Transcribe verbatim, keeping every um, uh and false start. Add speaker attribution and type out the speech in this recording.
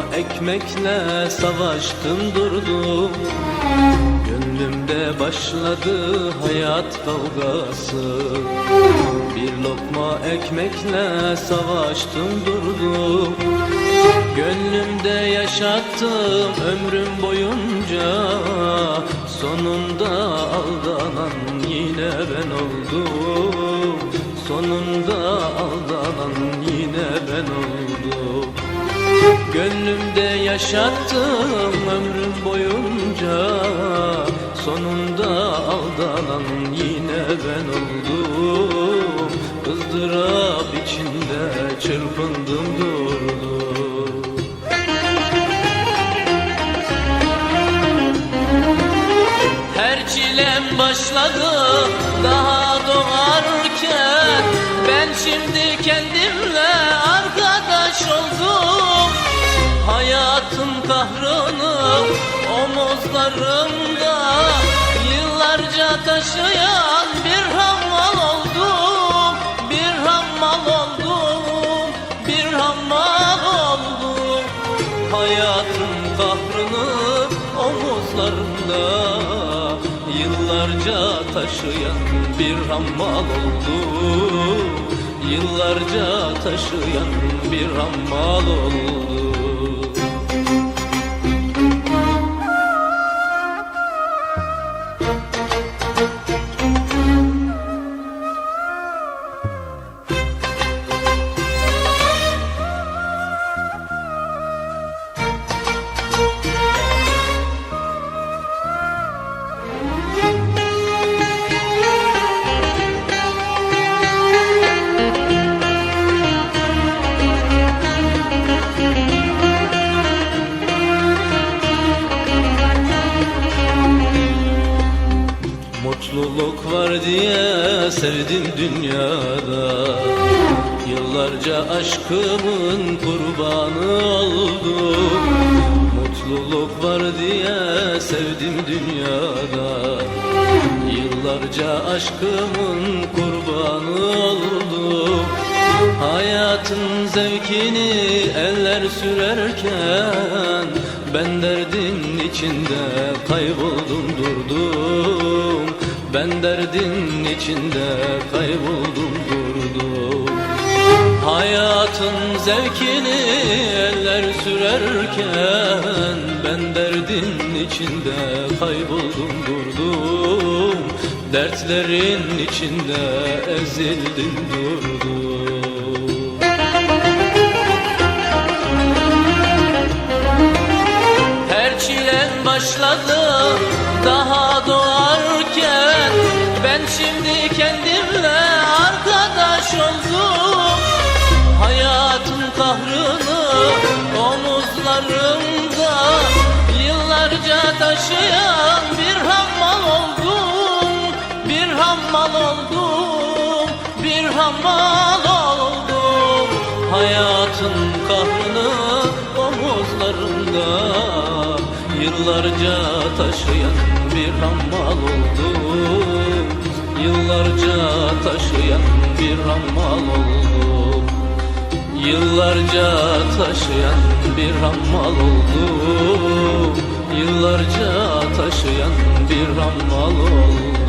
Speaker 1: ekmekle savaştım durdum. Gönlümde başladı hayat kavgası. Bir lokma ekmekle savaştım durdum. Gönlümde yaşattım ömrüm boyunca. Sonunda aldanan yine ben oldum. Sonunda aldanan yine ben oldum. Gönlümde yaşattım ömrüm boyunca. Sonunda aldanan yine ben oldum. ızdırap içinde çırpındım durdum. Her çilem başladı daha doğarken. Ben şimdi kendimle arkadaş oldum. Hayatın kahrını omuzlarımda yıllarca taşıyan bir hammal oldum. Bir hammal oldum, bir hammal oldum. Hayatın kahrını omuzlarımda yıllarca taşıyan bir hammal oldum. Yıllarca taşıyan bir hammal oldum. Mutluluk var diye sevdim dünyada. Yıllarca aşkımın kurbanı oldum. Mutluluk var diye sevdim dünyada. Yıllarca aşkımın kurbanı oldum. Hayatın zevkini eller sürerken ben derdin içinde kayboldum durdum. Ben derdin içinde kayboldum durdum. Hayatın zevkini eller sürerken ben derdin içinde kayboldum durdum. Dertlerin içinde ezildim durdum. Her çilen başladı daha doğarken. Ben şimdi kendimle arkadaş oldum. Hayatın kahrını omuzlarımda yıllarca taşıyan bir hammal oldum. Bir hammal oldum, bir hammal oldum. Hayatın kahrını omuzlarımda yıllarca taşıyan bir hammal oldum. Yıllarca taşıyan bir hammal oldum. Yıllarca taşıyan bir hammal oldum. Yıllarca taşıyan bir hammal oldum.